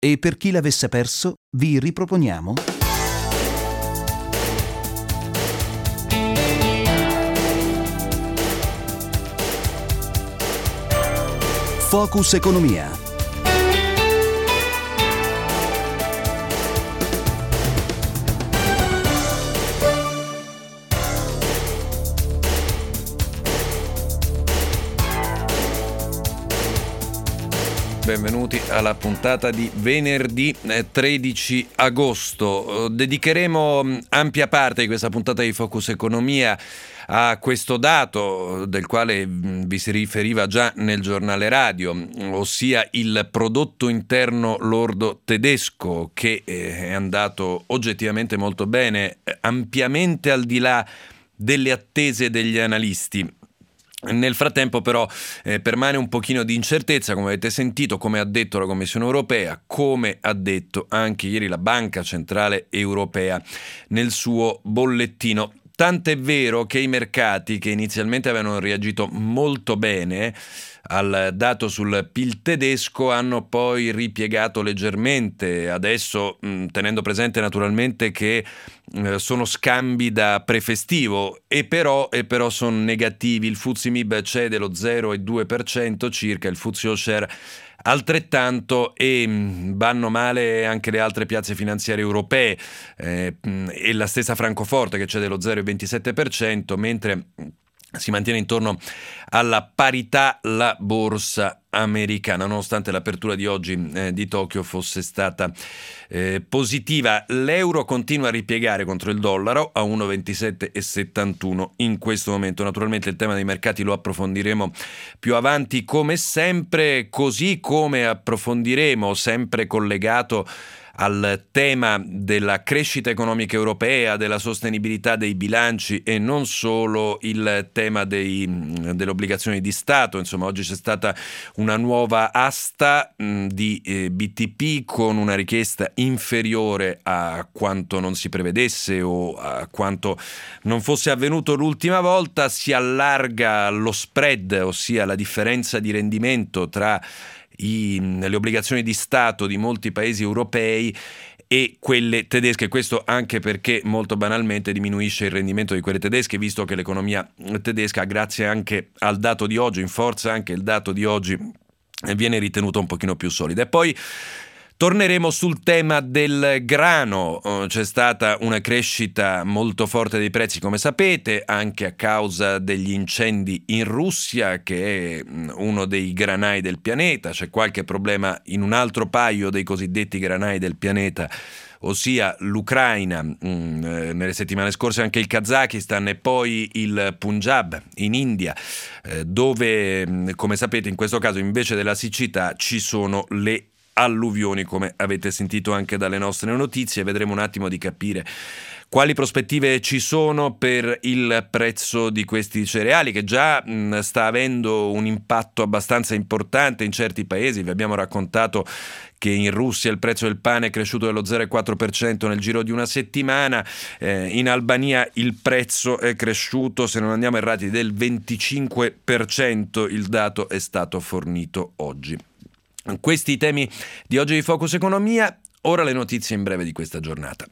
E per chi l'avesse perso, vi riproponiamo Focus Economia. Benvenuti alla puntata di venerdì 13 agosto. Dedicheremo ampia parte di questa puntata di Focus Economia a questo dato del quale vi si riferiva già nel giornale radio, ossia il prodotto interno lordo tedesco, che è andato oggettivamente molto bene, ampiamente al di là delle attese degli analisti. Nel frattempo però permane un pochino di incertezza, come avete sentito, come ha detto la Commissione europea, come ha detto anche ieri la Banca Centrale Europea nel suo bollettino. Tant'è vero che i mercati, che inizialmente avevano reagito molto bene al dato sul PIL tedesco, hanno poi ripiegato leggermente, adesso tenendo presente naturalmente che sono scambi da prefestivo e però sono negativi. Il FTSE MIB cede lo 0,2% circa, il FTSE All Share altrettanto, e vanno male anche le altre piazze finanziarie europee e la stessa Francoforte che cede lo 0,27%, mentre si mantiene intorno alla parità la borsa americana, nonostante l'apertura di oggi di Tokyo fosse stata positiva. L'euro continua a ripiegare contro il dollaro a 1,2771 in questo momento. Naturalmente il tema dei mercati lo approfondiremo più avanti come sempre, così come approfondiremo, sempre collegato al tema della crescita economica europea, della sostenibilità dei bilanci e non solo, il tema delle obbligazioni di Stato. Insomma, oggi c'è stata una nuova asta di BTP con una richiesta inferiore a quanto non si prevedesse o a quanto non fosse avvenuto l'ultima volta. Si allarga lo spread, ossia la differenza di rendimento tra le obbligazioni di Stato di molti paesi europei e quelle tedesche. Questo anche perché molto banalmente diminuisce il rendimento di quelle tedesche, visto che l'economia tedesca, grazie anche al dato di oggi, in forza anche il dato di oggi, viene ritenuta un pochino più solida. E poi torneremo sul tema del grano. C'è stata una crescita molto forte dei prezzi, come sapete, anche a causa degli incendi in Russia, che è uno dei granai del pianeta. C'è qualche problema in un altro paio dei cosiddetti granai del pianeta, ossia l'Ucraina, nelle settimane scorse anche il Kazakistan e poi il Punjab in India, dove, come sapete, in questo caso invece della siccità ci sono le alluvioni, come avete sentito anche dalle nostre notizie. Vedremo un attimo di capire quali prospettive ci sono per il prezzo di questi cereali, che già sta avendo un impatto abbastanza importante in certi paesi. Vi abbiamo raccontato che in Russia il prezzo del pane è cresciuto dello 0,4% nel giro di una settimana, in Albania il prezzo è cresciuto, se non andiamo errati, del 25%, il dato è stato fornito oggi. Questi i temi di oggi di Focus Economia, ora le notizie in breve di questa giornata.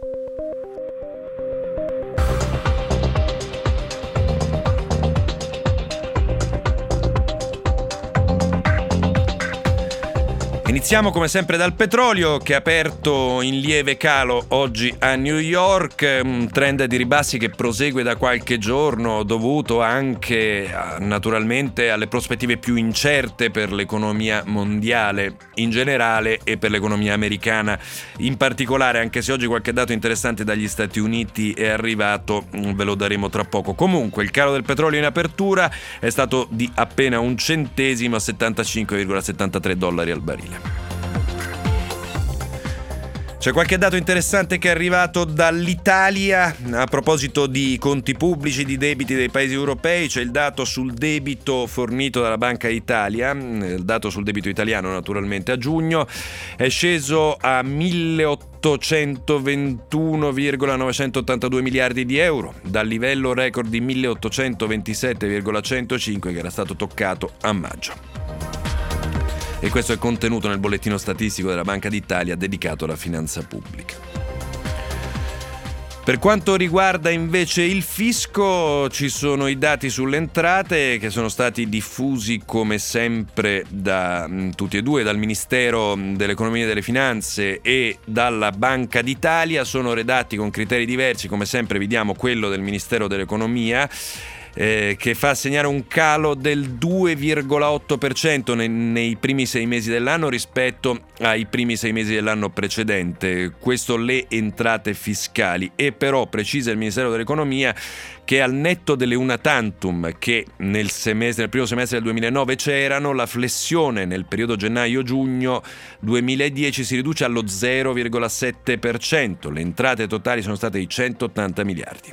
Iniziamo come sempre dal petrolio, che è aperto in lieve calo oggi a New York, un trend di ribassi che prosegue da qualche giorno, dovuto anche naturalmente alle prospettive più incerte per l'economia mondiale in generale e per l'economia americana in particolare, anche se oggi qualche dato interessante dagli Stati Uniti è arrivato, ve lo daremo tra poco. Comunque il calo del petrolio in apertura è stato di appena un centesimo, a $75,73 al barile. C'è qualche dato interessante che è arrivato dall'Italia a proposito di conti pubblici, di debiti dei paesi europei. C'è il dato sul debito fornito dalla Banca d'Italia, il dato sul debito italiano naturalmente a giugno è sceso a 1.821,982 miliardi di euro, dal livello record di 1.827,105 che era stato toccato a maggio. e questo è contenuto nel bollettino statistico della Banca d'Italia dedicato alla finanza pubblica. Per quanto riguarda invece il fisco, ci sono i dati sulle entrate che sono stati diffusi come sempre da tutti e due, dal Ministero dell'Economia e delle Finanze e dalla Banca d'Italia. Sono redatti con criteri diversi, come sempre vi diamo quello del Ministero dell'Economia, che fa segnare un calo del 2,8% nei primi 6 mesi dell'anno rispetto ai primi 6 mesi dell'anno precedente. Questo le entrate fiscali. E però precisa il Ministero dell'Economia che al netto delle una tantum che nel primo semestre del 2009 c'erano, la flessione nel periodo gennaio-giugno 2010 si riduce allo 0,7%. Le entrate totali sono state di 180 miliardi.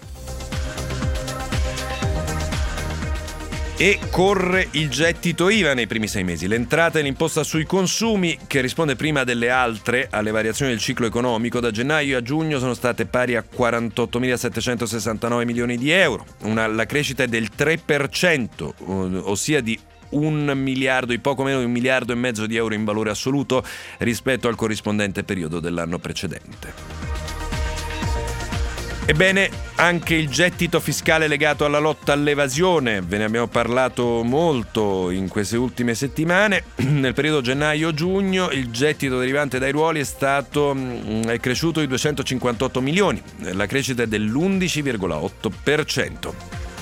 E corre il gettito IVA nei primi 6 mesi. L'entrata è l'imposta sui consumi, che risponde prima delle altre alle variazioni del ciclo economico. Da gennaio a giugno sono state pari a 48.769 milioni di euro. La crescita è del 3%, ossia di 1 miliardo, di poco meno di 1,5 miliardi di euro in valore assoluto rispetto al corrispondente periodo dell'anno precedente. Ebbene, anche il gettito fiscale legato alla lotta all'evasione, ve ne abbiamo parlato molto in queste ultime settimane. Nel periodo gennaio-giugno il gettito derivante dai ruoli è cresciuto di 258 milioni, la crescita è dell'11,8%.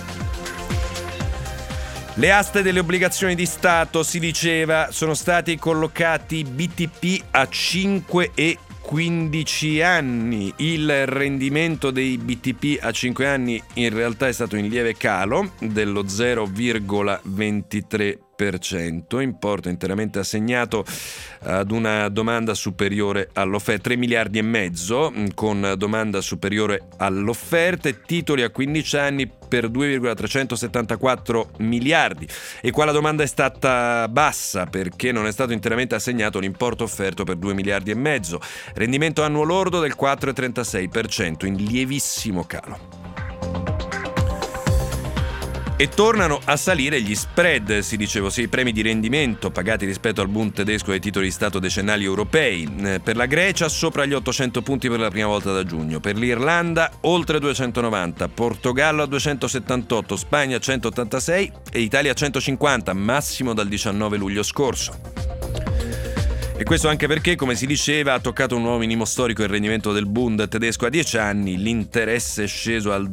Le aste delle obbligazioni di Stato, si diceva, sono stati collocati BTP a 5 e 15 anni. Il rendimento dei BTP a 5 anni in realtà è stato in lieve calo dello 0,23%, importo interamente assegnato ad una domanda superiore all'offerta, 3 miliardi e mezzo con domanda superiore all'offerta, e titoli a 15 anni per 2,374 miliardi. E qua la domanda è stata bassa perché non è stato interamente assegnato l'importo offerto per 2 miliardi e mezzo. Rendimento annuo lordo del 4,36%, in lievissimo calo. E tornano a salire gli spread, si diceva, ossia i premi di rendimento pagati rispetto al Bund tedesco dei titoli di Stato decennali europei. Per la Grecia sopra gli 800 punti per la prima volta da giugno, per l'Irlanda oltre 290, Portogallo a 278, Spagna a 186 e Italia a 150, massimo dal 19 luglio scorso. E questo anche perché, come si diceva, ha toccato un nuovo minimo storico il rendimento del Bund tedesco a 10 anni, l'interesse è sceso al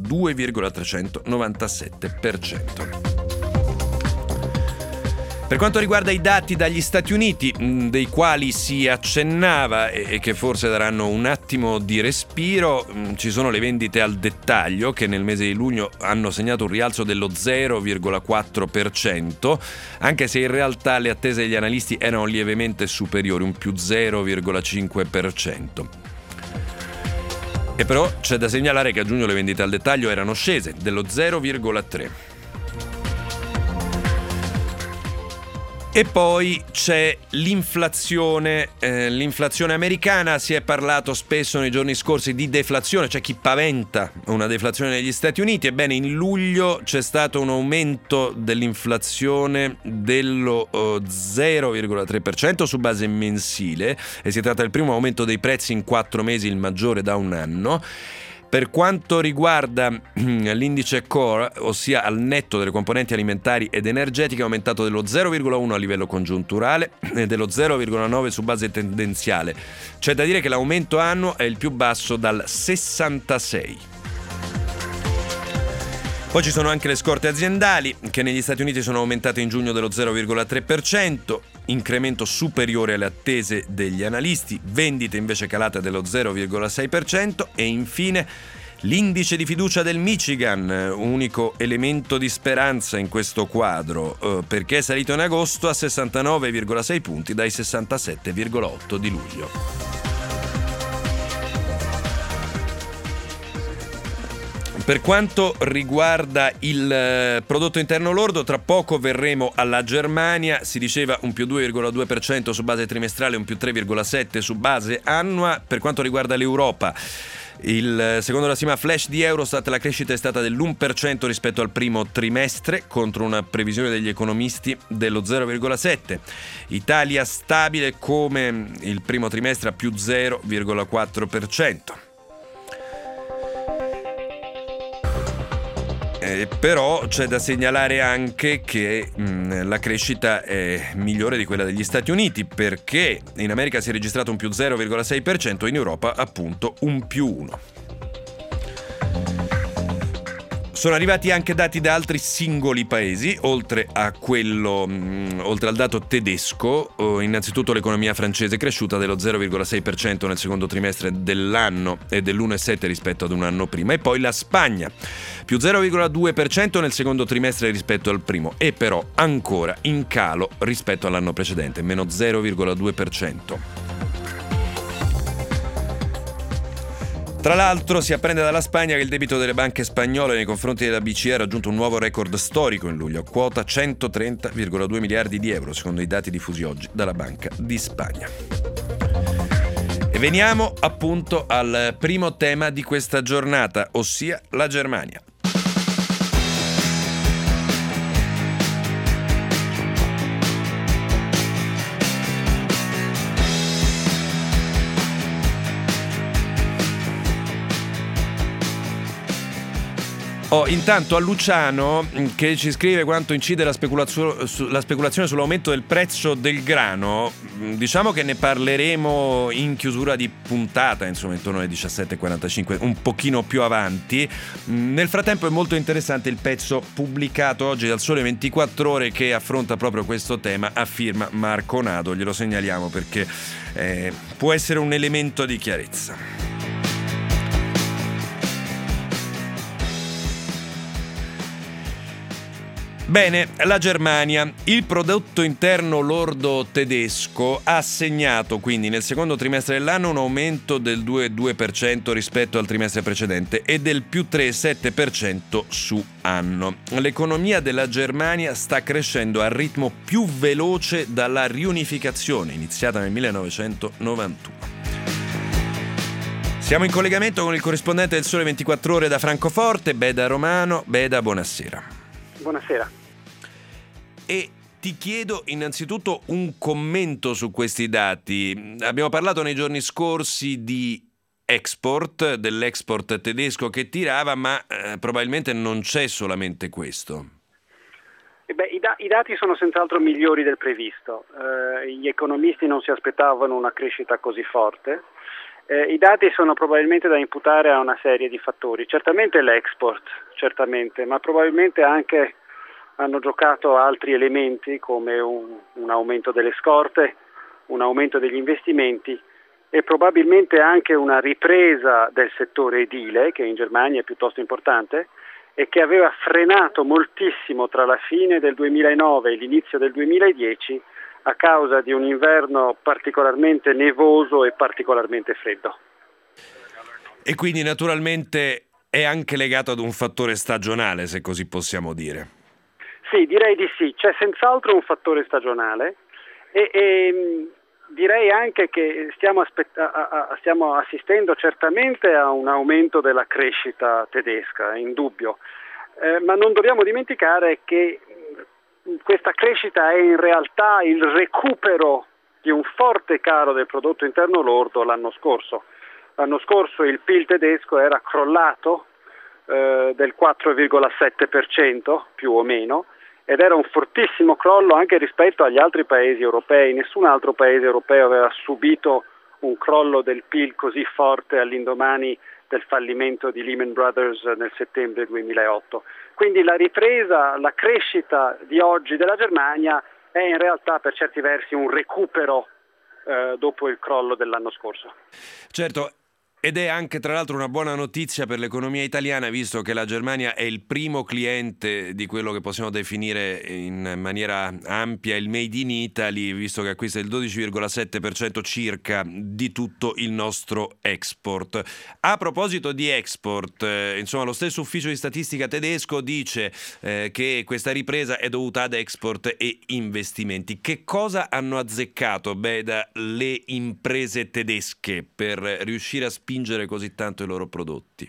2,397%. Per quanto riguarda i dati dagli Stati Uniti, dei quali si accennava e che forse daranno un attimo di respiro, ci sono le vendite al dettaglio che nel mese di luglio hanno segnato un rialzo dello 0,4%, anche se in realtà le attese degli analisti erano lievemente superiori, un più 0,5%. E però c'è da segnalare che a giugno le vendite al dettaglio erano scese dello 0,3%. E poi c'è l'inflazione americana. Si è parlato spesso nei giorni scorsi di deflazione, c'è chi paventa una deflazione negli Stati Uniti. Ebbene, in luglio c'è stato un aumento dell'inflazione dello 0,3% su base mensile, e si tratta del primo aumento dei prezzi in 4 mesi, il maggiore da un anno. Per quanto riguarda l'indice core, ossia al netto delle componenti alimentari ed energetiche, è aumentato dello 0,1 a livello congiunturale e dello 0,9 su base tendenziale. C'è da dire che l'aumento annuo è il più basso dal 66. Poi ci sono anche le scorte aziendali, che negli Stati Uniti sono aumentate in giugno dello 0,3%, incremento superiore alle attese degli analisti, vendite invece calate dello 0,6%, e infine l'indice di fiducia del Michigan, unico elemento di speranza in questo quadro, perché è salito in agosto a 69,6 punti dai 67,8 di luglio. Per quanto riguarda il prodotto interno lordo, tra poco verremo alla Germania. Si diceva un più 2,2% su base trimestrale, un più 3,7% su base annua. Per quanto riguarda l'Europa, Secondo la stima flash di Eurostat la crescita è stata dell'1% rispetto al primo trimestre contro una previsione degli economisti dello 0,7%. Italia stabile come il primo trimestre a più 0,4%. Però c'è da segnalare anche che la crescita è migliore di quella degli Stati Uniti, perché in America si è registrato un più 0,6% e in Europa appunto un più 1%. Sono arrivati anche dati da altri singoli paesi, oltre al dato tedesco. Innanzitutto l'economia francese è cresciuta dello 0,6% nel secondo trimestre dell'anno e dell'1,7% rispetto ad un anno prima. E poi la Spagna, più 0,2% nel secondo trimestre rispetto al primo, e però ancora in calo rispetto all'anno precedente, meno 0,2%. Tra l'altro si apprende dalla Spagna che il debito delle banche spagnole nei confronti della BCE ha raggiunto un nuovo record storico in luglio, quota 130,2 miliardi di euro, secondo i dati diffusi oggi dalla Banca di Spagna. E veniamo appunto al primo tema di questa giornata, ossia la Germania. Intanto a Luciano che ci scrive quanto incide la speculazione sull'aumento del prezzo del grano. Diciamo che ne parleremo in chiusura di puntata, insomma intorno alle 17:45, un pochino più avanti. Nel frattempo è molto interessante il pezzo pubblicato oggi dal Sole 24 Ore che affronta proprio questo tema a firma Marco Nado. Glielo segnaliamo perché può essere un elemento di chiarezza. Bene, la Germania. Il prodotto interno lordo tedesco ha segnato quindi nel secondo trimestre dell'anno un aumento del 2,2% rispetto al trimestre precedente e del più 3,7% su anno. L'economia della Germania sta crescendo al ritmo più veloce dalla riunificazione iniziata nel 1991. Siamo in collegamento con il corrispondente del Sole 24 Ore da Francoforte, Beda Romano. Beda, buonasera. Buonasera. E ti chiedo innanzitutto un commento su questi dati. Abbiamo parlato nei giorni scorsi di dell'export tedesco che tirava, ma probabilmente non c'è solamente questo. I dati sono senz'altro migliori del previsto. Gli economisti non si aspettavano una crescita così forte. I dati sono probabilmente da imputare a una serie di fattori, certamente l'export, ma probabilmente anche hanno giocato altri elementi come un aumento delle scorte, un aumento degli investimenti e probabilmente anche una ripresa del settore edile, che in Germania è piuttosto importante e che aveva frenato moltissimo tra la fine del 2009 e l'inizio del 2010 a causa di un inverno particolarmente nevoso e particolarmente freddo. E quindi naturalmente è anche legato ad un fattore stagionale, se così possiamo dire. Sì, direi di sì, c'è senz'altro un fattore stagionale e direi anche che stiamo assistendo certamente a un aumento della crescita tedesca, è indubbio, ma non dobbiamo dimenticare che questa crescita è in realtà il recupero di un forte calo del prodotto interno lordo l'anno scorso. L'anno scorso il PIL tedesco era crollato del 4,7% più o meno ed era un fortissimo crollo anche rispetto agli altri paesi europei. Nessun altro paese europeo aveva subito un crollo del PIL così forte all'indomani del fallimento di Lehman Brothers nel settembre 2008. Quindi la ripresa, la crescita di oggi della Germania è in realtà per certi versi un recupero dopo il crollo dell'anno scorso. Certo. Ed è anche tra l'altro una buona notizia per l'economia italiana, visto che la Germania è il primo cliente di quello che possiamo definire in maniera ampia il Made in Italy, visto che acquista il 12,7% circa di tutto il nostro export. A proposito di export, insomma lo stesso ufficio di statistica tedesco dice che questa ripresa è dovuta ad export e investimenti. Che cosa hanno azzeccato, Beda, le imprese tedesche per riuscire a spingere spingere così tanto i loro prodotti?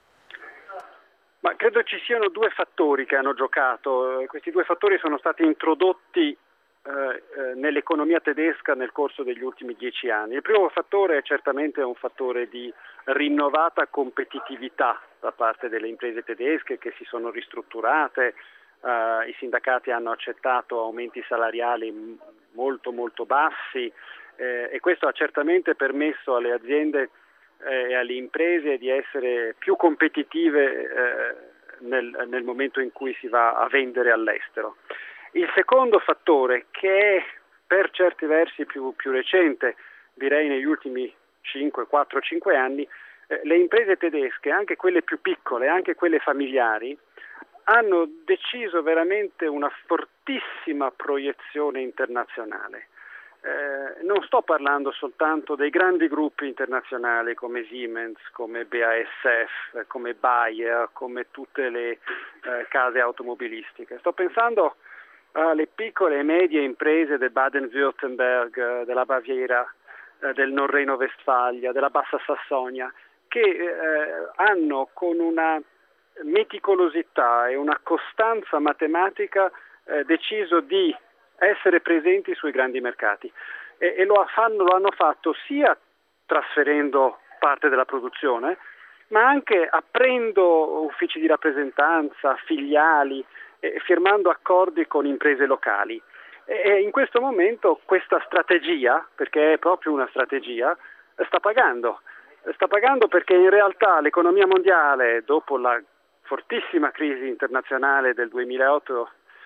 Ma credo ci siano due fattori che hanno giocato. Questi due fattori sono stati introdotti nell'economia tedesca nel corso degli ultimi 10 anni. Il primo fattore è certamente un fattore di rinnovata competitività da parte delle imprese tedesche che si sono ristrutturate, i sindacati hanno accettato aumenti salariali molto molto bassi e questo ha certamente permesso alle aziende e alle imprese di essere più competitive nel momento in cui si va a vendere all'estero. Il secondo fattore, che è per certi versi più recente, direi negli ultimi 4-5 anni, le imprese tedesche, anche quelle più piccole, anche quelle familiari, hanno deciso veramente una fortissima proiezione internazionale. Non sto parlando soltanto dei grandi gruppi internazionali come Siemens, come BASF, come Bayer, come tutte le case automobilistiche. Sto pensando alle piccole e medie imprese del Baden-Württemberg, della Baviera, del Nord Reno-Vestfalia, della Bassa Sassonia, che hanno con una meticolosità e una costanza matematica deciso di essere presenti sui grandi mercati e lo hanno fatto sia trasferendo parte della produzione, ma anche aprendo uffici di rappresentanza, filiali, firmando accordi con imprese locali. E in questo momento questa strategia, perché è proprio una strategia, sta pagando perché in realtà l'economia mondiale, dopo la fortissima crisi internazionale del 2008,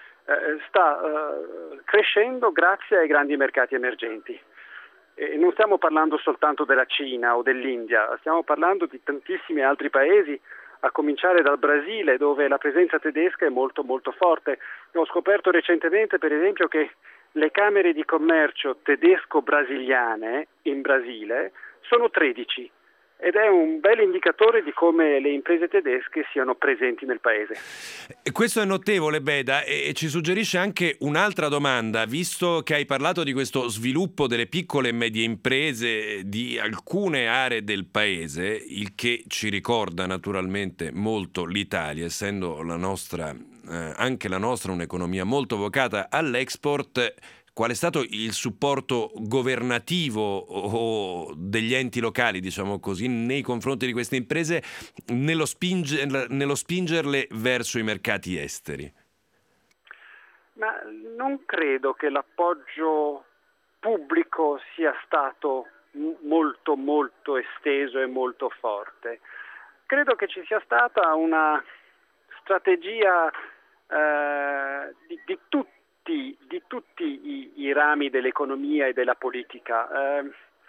sta crescendo grazie ai grandi mercati emergenti. E non stiamo parlando soltanto della Cina o dell'India, stiamo parlando di tantissimi altri paesi, a cominciare dal Brasile, dove la presenza tedesca è molto molto forte. Ho scoperto recentemente, per esempio, che le camere di commercio tedesco-brasiliane in Brasile sono 13 ed è un bel indicatore di come le imprese tedesche siano presenti nel paese. Questo è notevole, Beda, e ci suggerisce anche un'altra domanda, visto che hai parlato di questo sviluppo delle piccole e medie imprese di alcune aree del paese, il che ci ricorda naturalmente molto l'Italia, essendo la nostra, anche la nostra, un'economia molto vocata all'export. Qual è stato il supporto governativo o degli enti locali, diciamo così, nei confronti di queste imprese nello spingerle verso i mercati esteri? Ma non credo che l'appoggio pubblico sia stato molto molto esteso e molto forte. Credo che ci sia stata una strategia di tutti i rami dell'economia e della politica.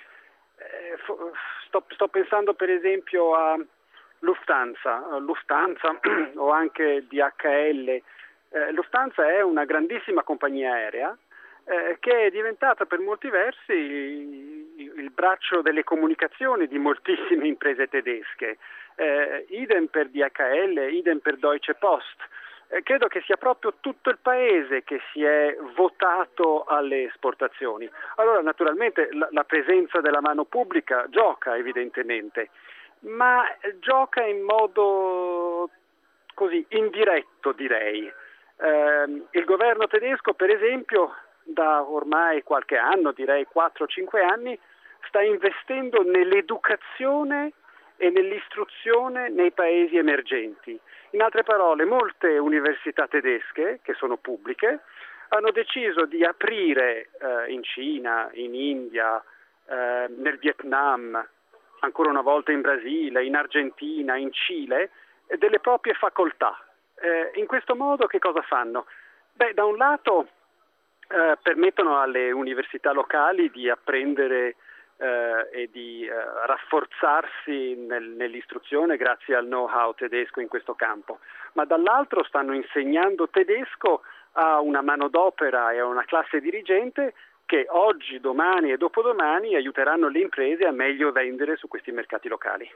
Sto pensando per esempio a Lufthansa o anche DHL. Lufthansa è una grandissima compagnia aerea che è diventata per molti versi il braccio delle comunicazioni di moltissime imprese tedesche. Idem per DHL, idem per Deutsche Post. Credo che sia proprio tutto il paese che si è votato alle esportazioni. Allora naturalmente la presenza della mano pubblica gioca evidentemente, ma gioca in modo così indiretto, direi. Il governo tedesco, per esempio, da ormai qualche anno, direi 4-5 anni, sta investendo nell'educazione e nell'istruzione nei paesi emergenti. In altre parole, molte università tedesche, che sono pubbliche, hanno deciso di aprire in Cina, in India, nel Vietnam, ancora una volta in Brasile, in Argentina, in Cile, delle proprie facoltà. In questo modo che cosa fanno? Beh, da un lato permettono alle università locali di apprendere e di rafforzarsi nell'istruzione grazie al know-how tedesco in questo campo, ma dall'altro stanno insegnando tedesco a una manodopera e a una classe dirigente che oggi, domani e dopodomani aiuteranno le imprese a meglio vendere su questi mercati locali.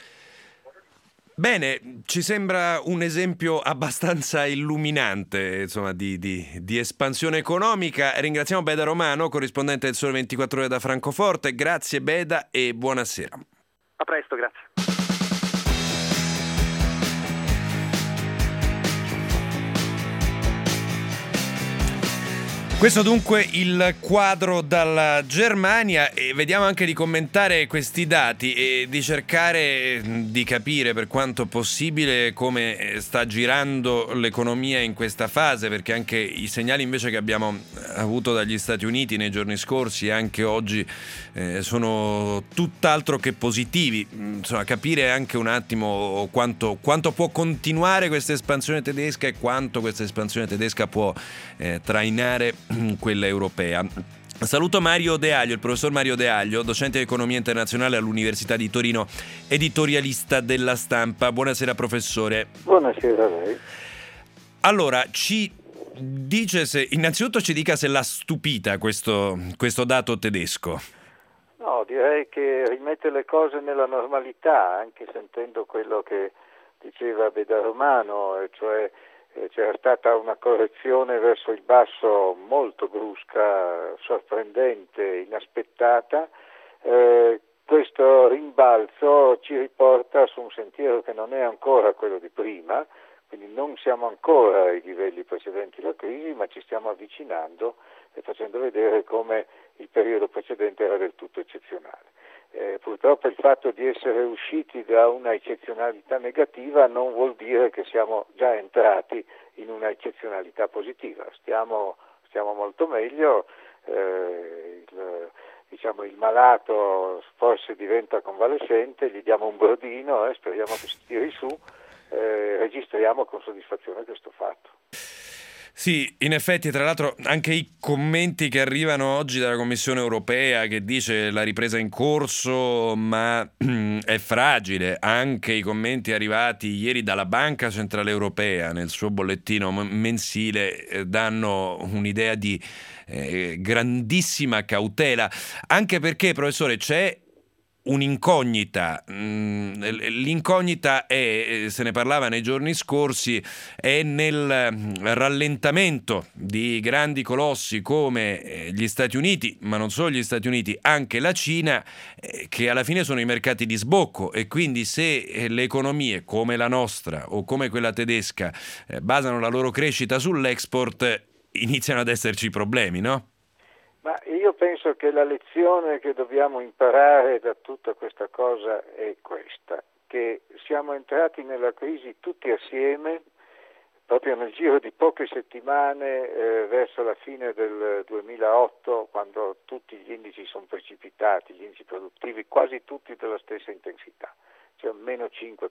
Bene, ci sembra un esempio abbastanza illuminante, insomma, di espansione economica. Ringraziamo Beda Romano, corrispondente del Sole 24 Ore da Francoforte. Grazie Beda e buonasera. A presto, grazie. Questo dunque il quadro dalla Germania, e vediamo anche di commentare questi dati e di cercare di capire per quanto possibile come sta girando l'economia in questa fase, perché anche i segnali invece che abbiamo avuto dagli Stati Uniti nei giorni scorsi e anche oggi sono tutt'altro che positivi. Insomma, capire anche un attimo quanto può continuare questa espansione tedesca e quanto questa espansione tedesca può trainare quella europea. Saluto Mario De Aglio, il professor Mario De Aglio, docente di economia internazionale all'Università di Torino, editorialista della Stampa. Buonasera professore. Buonasera a lei. Allora, innanzitutto ci dica se l'ha stupita questo dato tedesco. No, direi che rimette le cose nella normalità, anche sentendo quello che diceva Beda Romano, cioè c'era stata una correzione verso il basso molto brusca, sorprendente, inaspettata. Questo rimbalzo ci riporta su un sentiero che non è ancora quello di prima, quindi non siamo ancora ai livelli precedenti alla crisi, ma ci stiamo avvicinando e facendo vedere come il periodo precedente era del tutto eccezionale. Purtroppo il fatto di essere usciti da una eccezionalità negativa non vuol dire che siamo già entrati in una eccezionalità positiva. Stiamo molto meglio, il malato forse diventa convalescente, gli diamo un brodino, speriamo che si tiri su, registriamo con soddisfazione questo fatto. Sì, in effetti, tra l'altro anche i commenti che arrivano oggi dalla Commissione europea, che dice la ripresa è in corso ma è fragile, anche i commenti arrivati ieri dalla Banca Centrale Europea nel suo bollettino mensile danno un'idea di grandissima cautela, anche perché, professore, c'è un'incognita. L'incognita è, se ne parlava nei giorni scorsi, è nel rallentamento di grandi colossi come gli Stati Uniti, ma non solo gli Stati Uniti, anche la Cina, che alla fine sono i mercati di sbocco, e quindi se le economie come la nostra o come quella tedesca basano la loro crescita sull'export, iniziano ad esserci problemi, no? Ma io penso che la lezione che dobbiamo imparare da tutta questa cosa è questa, che siamo entrati nella crisi tutti assieme, proprio nel giro di poche settimane, verso la fine del 2008, quando tutti gli indici sono precipitati, gli indici produttivi quasi tutti della stessa intensità, cioè meno 5%.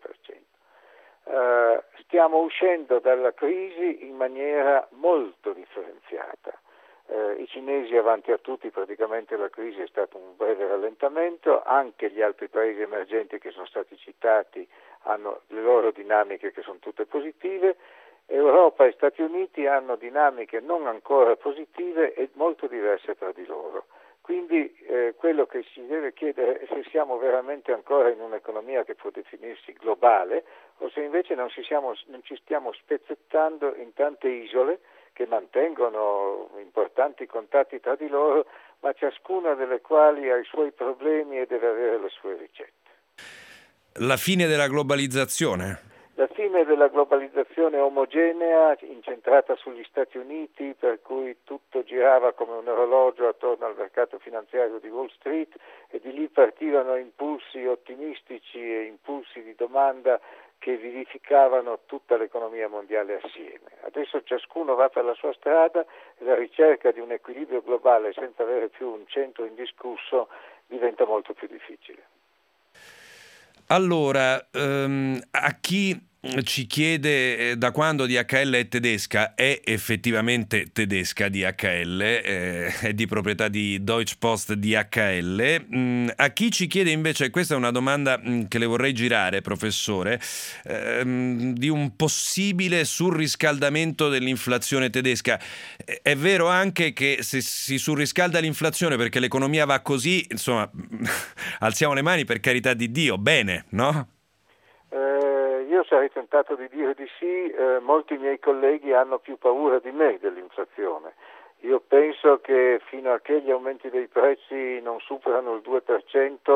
Stiamo uscendo dalla crisi in maniera molto differenziata. I cinesi avanti a tutti, praticamente la crisi è stato un breve rallentamento, anche gli altri paesi emergenti che sono stati citati hanno le loro dinamiche che sono tutte positive. Europa e Stati Uniti hanno dinamiche non ancora positive e molto diverse tra di loro. Quindi quello che si deve chiedere è se siamo veramente ancora in un'economia che può definirsi globale o se invece non ci stiamo spezzettando in tante isole che mantengono importanti contatti tra di loro, ma ciascuna delle quali ha i suoi problemi e deve avere le sue ricette. La fine della globalizzazione? La fine della globalizzazione omogenea, incentrata sugli Stati Uniti, per cui tutto girava come un orologio attorno al mercato finanziario di Wall Street e di lì partivano impulsi ottimistici e impulsi di domanda che vivificavano tutta l'economia mondiale assieme. Adesso ciascuno va per la sua strada e la ricerca di un equilibrio globale senza avere più un centro indiscusso diventa molto più difficile. Allora, a chi ci chiede da quando DHL è tedesca, è effettivamente tedesca DHL, è di proprietà di Deutsche Post DHL. A chi ci chiede invece, questa è una domanda che le vorrei girare, professore, di un possibile surriscaldamento dell'inflazione tedesca. È vero anche che se si surriscalda l'inflazione perché l'economia va così, insomma, alziamo le mani, per carità di Dio, bene, no? Io sarei tentato di dire di sì, molti miei colleghi hanno più paura di me dell'inflazione. Io penso che fino a che gli aumenti dei prezzi non superano il 2%,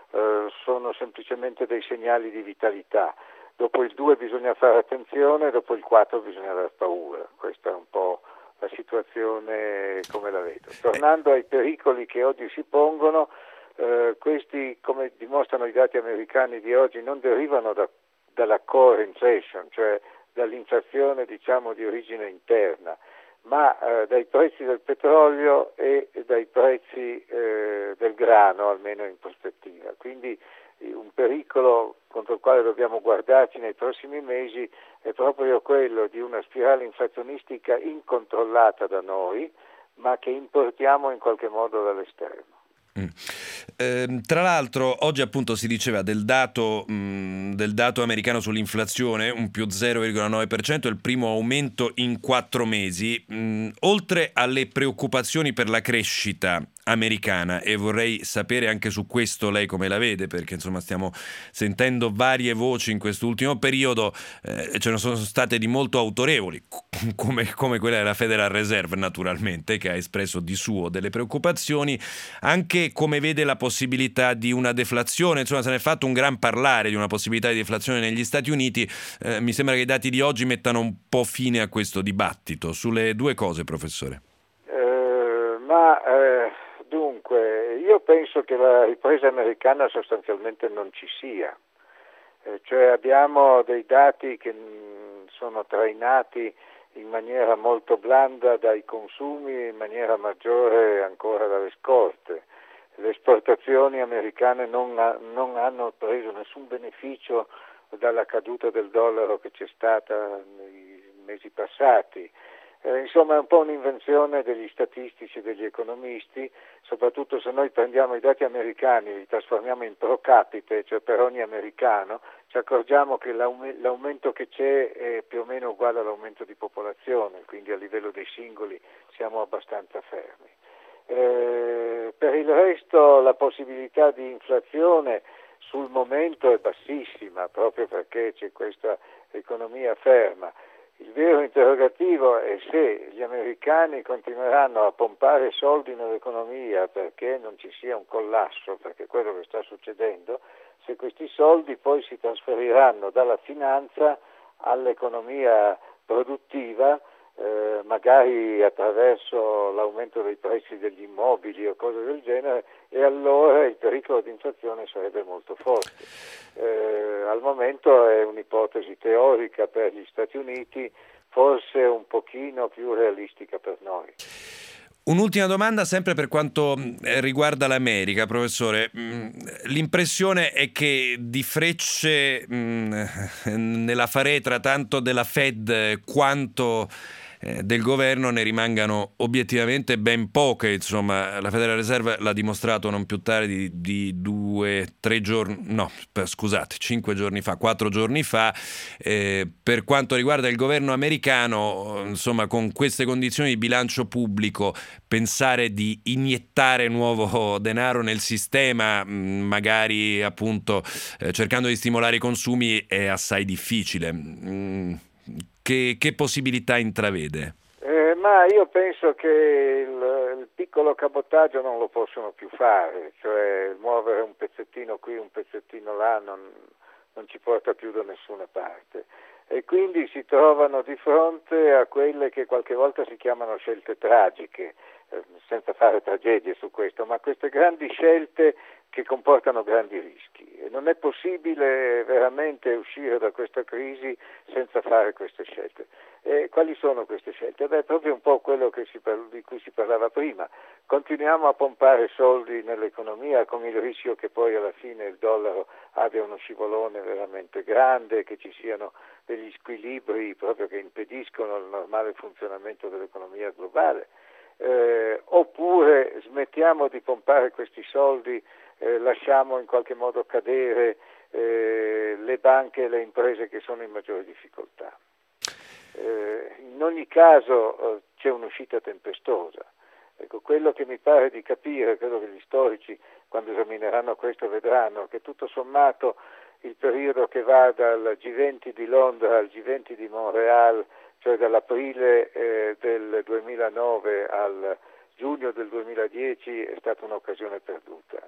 sono semplicemente dei segnali di vitalità. Dopo il 2 bisogna fare attenzione, dopo il 4 bisogna aver paura. Questa è un po' la situazione come la vedo. Tornando ai pericoli che oggi si pongono, questi, come dimostrano i dati americani di oggi, non derivano dalla core inflation, cioè dall'inflazione diciamo di origine interna, ma dai prezzi del petrolio e dai prezzi del grano, almeno in prospettiva. Quindi un pericolo contro il quale dobbiamo guardarci nei prossimi mesi è proprio quello di una spirale inflazionistica incontrollata da noi, ma che importiamo in qualche modo dall'esterno. Tra l'altro oggi appunto si diceva del dato americano sull'inflazione, un più 0,9%, il primo aumento in 4 mesi, oltre alle preoccupazioni per la crescita americana, e vorrei sapere anche su questo lei come la vede, perché insomma stiamo sentendo varie voci in quest'ultimo periodo, ce ne sono state di molto autorevoli come quella della Federal Reserve naturalmente, che ha espresso di suo delle preoccupazioni, anche come vede la possibilità di una deflazione. Insomma, se ne è fatto un gran parlare di una possibilità di deflazione negli Stati Uniti. Mi sembra che i dati di oggi mettano un po' fine a questo dibattito. Sulle due cose, professore. Dunque, io penso che la ripresa americana sostanzialmente non ci sia, cioè abbiamo dei dati che sono trainati in maniera molto blanda dai consumi e in maniera maggiore ancora dalle scorte. Le esportazioni americane non hanno preso nessun beneficio dalla caduta del dollaro che c'è stata nei mesi passati. Insomma è un po' un'invenzione degli statistici e degli economisti, soprattutto se noi prendiamo i dati americani e li trasformiamo in pro capite, cioè per ogni americano, ci accorgiamo che l'aumento che c'è è più o meno uguale all'aumento di popolazione, quindi a livello dei singoli siamo abbastanza fermi. Per il resto la possibilità di inflazione sul momento è bassissima, proprio perché c'è questa economia ferma. Il vero interrogativo è se gli americani continueranno a pompare soldi nell'economia perché non ci sia un collasso, perché è quello che sta succedendo, se questi soldi poi si trasferiranno dalla finanza all'economia produttiva, magari attraverso l'aumento dei prezzi degli immobili o cose del genere, e allora il pericolo di inflazione sarebbe molto forte. Al momento è un'ipotesi teorica per gli Stati Uniti, forse un pochino più realistica per noi. Un'ultima domanda sempre per quanto riguarda l'America, professore. L'impressione è che di frecce nella faretra tanto della Fed quanto del governo ne rimangano obiettivamente ben poche. Insomma, la Federal Reserve l'ha dimostrato non più tardi di 5 giorni fa, 4 giorni fa. Per quanto riguarda il governo americano, insomma, con queste condizioni di bilancio pubblico, pensare di iniettare nuovo denaro nel sistema, magari appunto cercando di stimolare i consumi, è assai difficile. Che possibilità intravede? Ma io penso che il piccolo cabotaggio non lo possono più fare, cioè muovere un pezzettino qui, un pezzettino là non ci porta più da nessuna parte, e quindi si trovano di fronte a quelle che qualche volta si chiamano scelte tragiche, senza fare tragedie su questo, ma queste grandi scelte che comportano grandi rischi, e non è possibile veramente uscire da questa crisi senza fare queste scelte. E quali sono queste scelte? Beh, proprio un po' quello di cui si parlava prima. Continuiamo a pompare soldi nell'economia con il rischio che poi alla fine il dollaro abbia uno scivolone veramente grande, che ci siano degli squilibri proprio che impediscono il normale funzionamento dell'economia globale. Oppure smettiamo di pompare questi soldi, lasciamo in qualche modo cadere le banche e le imprese che sono in maggiore difficoltà. In ogni caso c'è un'uscita tempestosa. Ecco, quello che mi pare di capire, credo che gli storici quando esamineranno questo vedranno che tutto sommato il periodo che va dal G20 di Londra al G20 di Montreal, cioè dall'aprile del 2009 al giugno del 2010, è stata un'occasione perduta.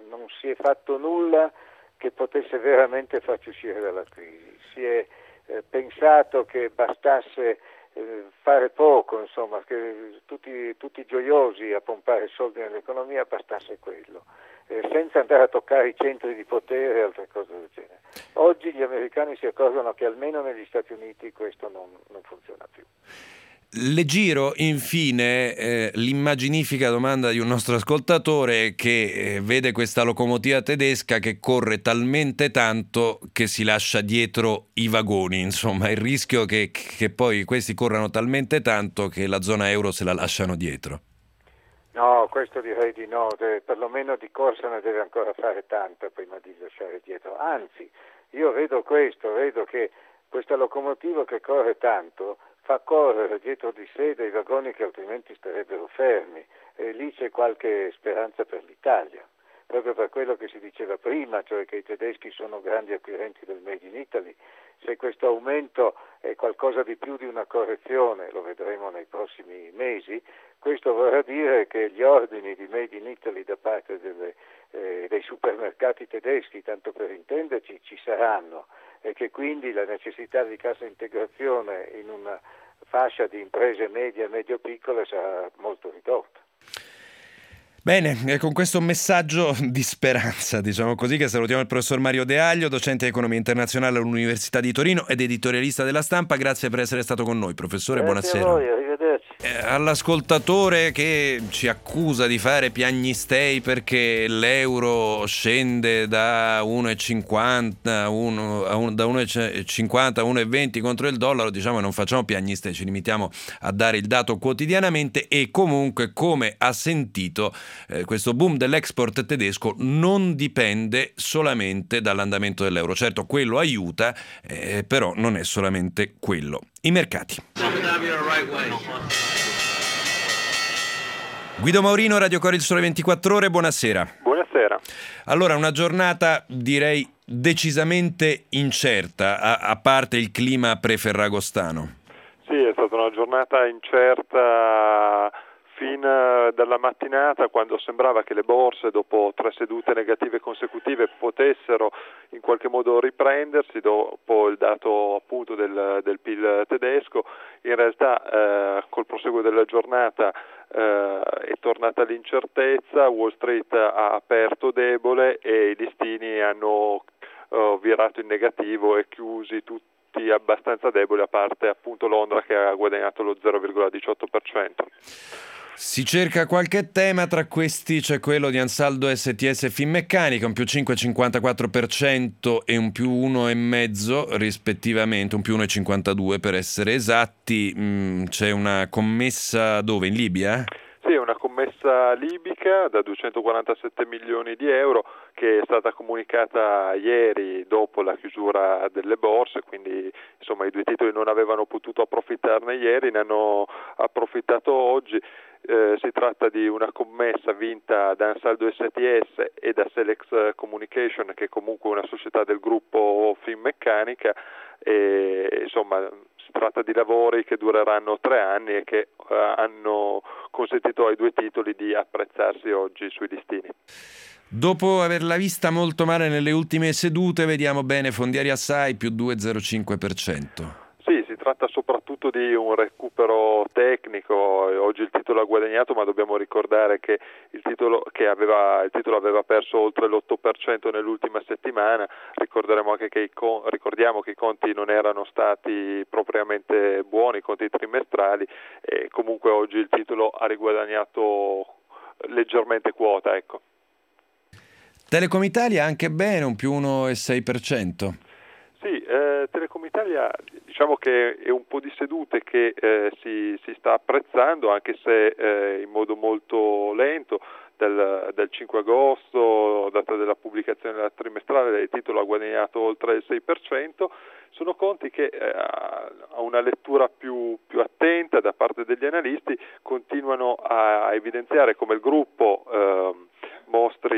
non si è fatto nulla che potesse veramente farci uscire dalla crisi. Si è pensato che bastasse fare poco, insomma, che tutti gioiosi a pompare soldi nell'economia, bastasse quello, senza andare a toccare i centri di potere e altre cose del genere. Oggi gli americani si accorgono che almeno negli Stati Uniti questo non funziona più. Le giro infine l'immaginifica domanda di un nostro ascoltatore che vede questa locomotiva tedesca che corre talmente tanto che si lascia dietro i vagoni, insomma il rischio che poi questi corrano talmente tanto che la zona euro se la lasciano dietro. No, questo direi di no, perlomeno di corsa ne deve ancora fare tanta prima di lasciare dietro, anzi io vedo che questa locomotiva che corre tanto fa correre dietro di sé dei vagoni che altrimenti starebbero fermi, e lì c'è qualche speranza per l'Italia, proprio per quello che si diceva prima, cioè che i tedeschi sono grandi acquirenti del Made in Italy. Se questo aumento è qualcosa di più di una correzione, lo vedremo nei prossimi mesi, questo vorrà dire che gli ordini di Made in Italy da parte dei supermercati tedeschi, tanto per intenderci, ci saranno, e che quindi la necessità di cassa integrazione in una fascia di imprese medie e medio-piccole sarà molto ridotta. Bene, e con questo messaggio di speranza, diciamo così, che salutiamo il professor Mario De Aglio, docente di economia internazionale all'Università di Torino ed editorialista della Stampa. Grazie per essere stato con noi, professore. Grazie buonasera. a voi, arrivederci. All'ascoltatore che ci accusa di fare piagnistei perché l'euro scende da 1,50 da 1,50 a 1,20 contro il dollaro, diciamo non facciamo piagnistei, ci limitiamo a dare il dato quotidianamente, e comunque, come ha sentito, questo boom dell'export tedesco non dipende solamente dall'andamento dell'euro. Certo, quello aiuta, però non è solamente quello. I mercati. Guido Maurino, Radio Cori, il Sole 24 Ore, buonasera. Buonasera. Allora, una giornata direi decisamente incerta, a parte il clima pre-ferragostano. Sì, è stata una giornata incerta fin dalla mattinata, quando sembrava che le borse, dopo 3 sedute negative consecutive, potessero in qualche modo riprendersi dopo il dato appunto del PIL tedesco. In realtà col proseguo della giornata è tornata l'incertezza, Wall Street ha aperto debole e i listini hanno virato in negativo e chiusi tutti abbastanza deboli, a parte appunto Londra che ha guadagnato lo 0,18%. Si cerca qualche tema, tra questi c'è quello di Ansaldo STS Finmeccanica, un più 5,54% e un più 1,5% rispettivamente, un più 1,52% per essere esatti. C'è una commessa dove? In Libia? Sì, una commessa libica da 247 milioni di euro che è stata comunicata ieri dopo la chiusura delle borse, quindi insomma i due titoli non avevano potuto approfittarne ieri, ne hanno approfittato oggi. Si tratta di una commessa vinta da Ansaldo STS e da Selex Communication, che è comunque una società del gruppo Finmeccanica, e insomma si tratta di lavori che dureranno 3 anni e che hanno consentito ai due titoli di apprezzarsi oggi sui listini. Dopo averla vista molto male nelle ultime sedute, vediamo bene Fondiari Assai più 2,05%. Sì, si tratta soprattutto di un recupero tecnico. Oggi il titolo ha guadagnato, ma dobbiamo ricordare che il titolo aveva perso oltre l'8% nell'ultima settimana. Ricordiamo che i conti non erano stati propriamente buoni, i conti trimestrali, e comunque oggi il titolo ha riguadagnato leggermente quota, ecco. Telecom Italia anche bene, un più 1,6%. Sì, Telecom Italia diciamo che è un po' di sedute che si sta apprezzando, anche se in modo molto lento. Dal 5 agosto, data della pubblicazione della trimestrale, il titolo ha guadagnato oltre il 6%. Sono conti che a una lettura più attenta da parte degli analisti continuano a evidenziare come il gruppo mostri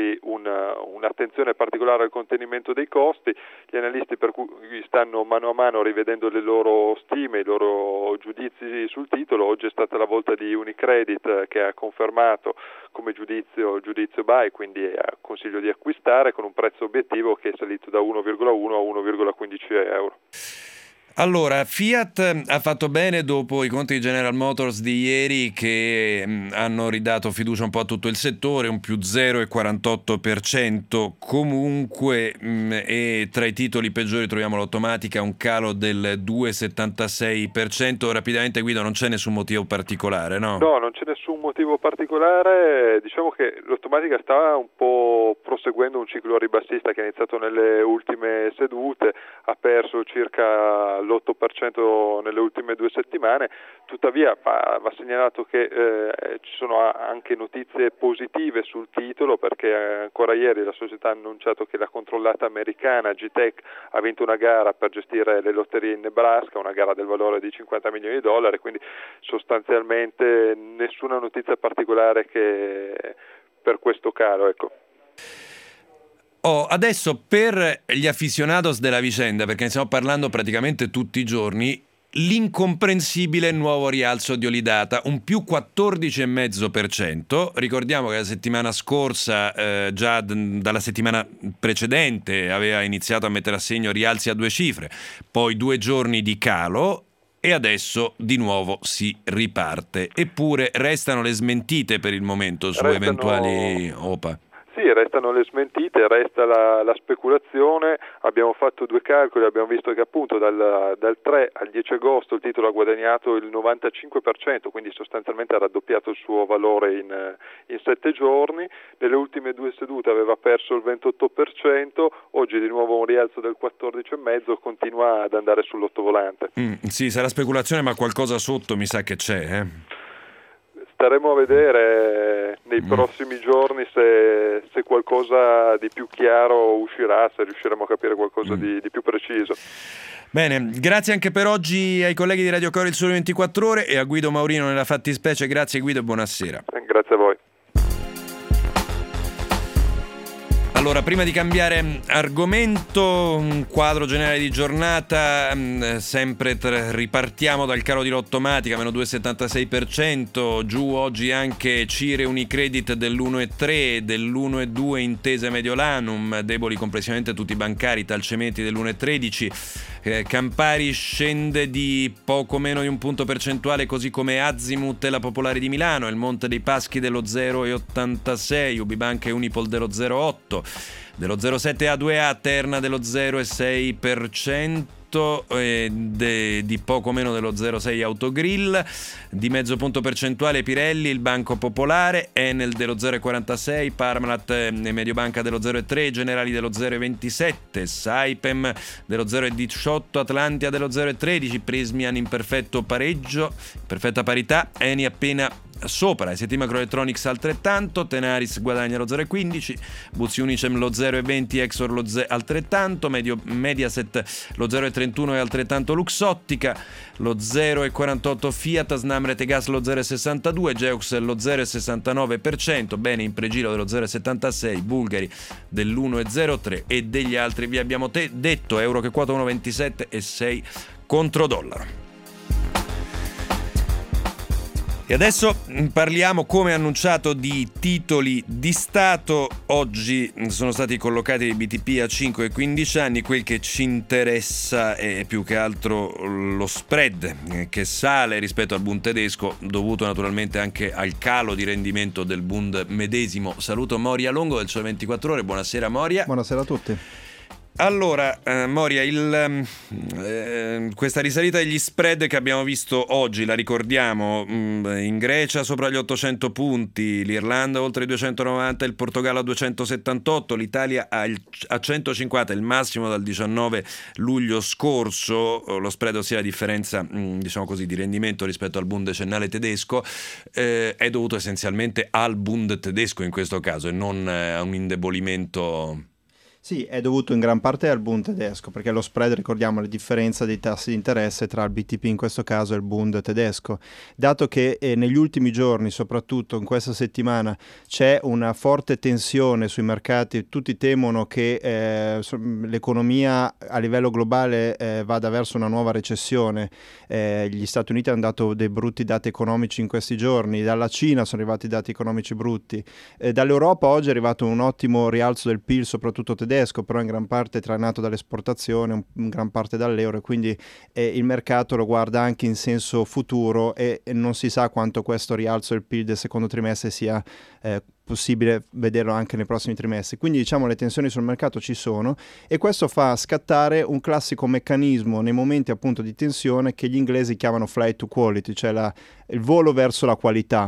poi un'attenzione particolare al contenimento dei costi. Gli analisti per cui stanno mano a mano rivedendo le loro stime, i loro giudizi sul titolo. Oggi è stata la volta di Unicredit che ha confermato come giudizio buy, quindi consiglio di acquistare con un prezzo obiettivo che è salito da 1,1 a 1,15 euro. Allora, Fiat ha fatto bene dopo i conti di General Motors di ieri che hanno ridato fiducia un po' a tutto il settore, un più 0,48%. Comunque, e tra i titoli peggiori troviamo l'Automatica, un calo del 2,76%. Rapidamente, Guido, non c'è nessun motivo particolare, no? No, non c'è nessun motivo particolare. Diciamo che l'Automatica sta un po' proseguendo un ciclo ribassista che è iniziato nelle ultime sedute, ha perso circa l'8% nelle ultime 2 settimane, tuttavia va segnalato che ci sono anche notizie positive sul titolo, perché ancora ieri la società ha annunciato che la controllata americana G-Tech ha vinto una gara per gestire le lotterie in Nebraska, una gara del valore di $50 milioni, quindi sostanzialmente nessuna notizia particolare che per questo calo, ecco. Adesso per gli aficionados della vicenda, perché ne stiamo parlando praticamente tutti i giorni, l'incomprensibile nuovo rialzo di Olidata, un più 14,5%. Ricordiamo che la settimana scorsa, già dalla settimana precedente, aveva iniziato a mettere a segno rialzi a 2 cifre, poi 2 giorni di calo e adesso di nuovo si riparte. Eppure restano le smentite per il momento su eventuali OPA. Sì, restano le smentite, resta la speculazione. Abbiamo fatto 2 calcoli, abbiamo visto che appunto dal 3 al 10 agosto il titolo ha guadagnato il 95%, quindi sostanzialmente ha raddoppiato il suo valore in 7 giorni. Nelle ultime 2 sedute aveva perso il 28%, oggi di nuovo un rialzo del 14,5%, continua ad andare sull'ottovolante. Sì, sarà speculazione, ma qualcosa sotto mi sa che c'è, Staremo a vedere nei prossimi giorni se qualcosa di più chiaro uscirà, se riusciremo a capire qualcosa di più preciso. Bene, grazie anche per oggi ai colleghi di Radio Core Il Sole 24 Ore e a Guido Maurino nella fattispecie. Grazie Guido e buonasera. Grazie a voi. Allora, prima di cambiare argomento, un quadro generale di giornata, sempre ripartiamo dal calo di l'Automatica, meno 2,76%, giù oggi anche Cire Unicredit dell'1,3%, dell'1,2% Intesa Mediolanum, deboli complessivamente tutti i bancari, Italcementi dell'1,13%, Campari scende di poco meno di un punto percentuale, così come Azimut e la Popolare di Milano, il Monte dei Paschi dello 0,86%, UbiBanca e Unipol dello 0,8%, dello 0,7 A2A Terna dello 0,6%, di poco meno dello 0,6 Autogrill, di mezzo punto percentuale Pirelli, il Banco Popolare, Enel dello 0,46, Parmalat e Mediobanca dello 0,3, Generali dello 0,27, Saipem dello 0,18, Atlantia dello 0,13, Prismian in perfetto pareggio, perfetta parità, Eni appena sopra, ST Microelectronics altrettanto, Tenaris guadagna lo 0,15, Buzzi Unicem lo 0,20, Exor lo altrettanto, Mediaset lo 0,31 e altrettanto Luxottica, lo 0,48 Fiat, Snam Rete Gas lo 0,62, Geux lo 0,69%, bene in pregiro dello 0,76, Bulgari dell'1,03 e degli altri vi abbiamo detto, euro che quota 1,27,6 contro dollaro. E adesso parliamo, come annunciato, di titoli di Stato. Oggi sono stati collocati i BTP a 5 e 15 anni. Quel che ci interessa è più che altro lo spread che sale rispetto al Bund tedesco, dovuto naturalmente anche al calo di rendimento del Bund medesimo. Saluto Moria Longo del Sole 24 Ore. Buonasera Moria. Buonasera a tutti. Allora, Moria, questa risalita degli spread che abbiamo visto oggi, la ricordiamo, in Grecia sopra gli 800 punti, l'Irlanda oltre i 290, il Portogallo a 278, l'Italia a 150, il massimo dal 19 luglio scorso, lo spread, ossia la differenza, diciamo così, di rendimento rispetto al Bund decennale tedesco, è dovuto essenzialmente al Bund tedesco in questo caso e non a un indebolimento. Sì, è dovuto in gran parte al Bund tedesco, perché lo spread, ricordiamo, la differenza dei tassi di interesse tra il BTP in questo caso e il Bund tedesco. Dato che negli ultimi giorni, soprattutto in questa settimana, c'è una forte tensione sui mercati, tutti temono che l'economia a livello globale vada verso una nuova recessione. Gli Stati Uniti hanno dato dei brutti dati economici in questi giorni, dalla Cina sono arrivati dati economici brutti, dall'Europa oggi è arrivato un ottimo rialzo del PIL, soprattutto tedesco, però in gran parte trainato dall'esportazione, in gran parte dall'euro, e quindi il mercato lo guarda anche in senso futuro e non si sa quanto questo rialzo del PIL del secondo trimestre sia possibile vederlo anche nei prossimi trimestri. Quindi diciamo le tensioni sul mercato ci sono e questo fa scattare un classico meccanismo nei momenti appunto di tensione che gli inglesi chiamano flight to quality, cioè il volo verso la qualità,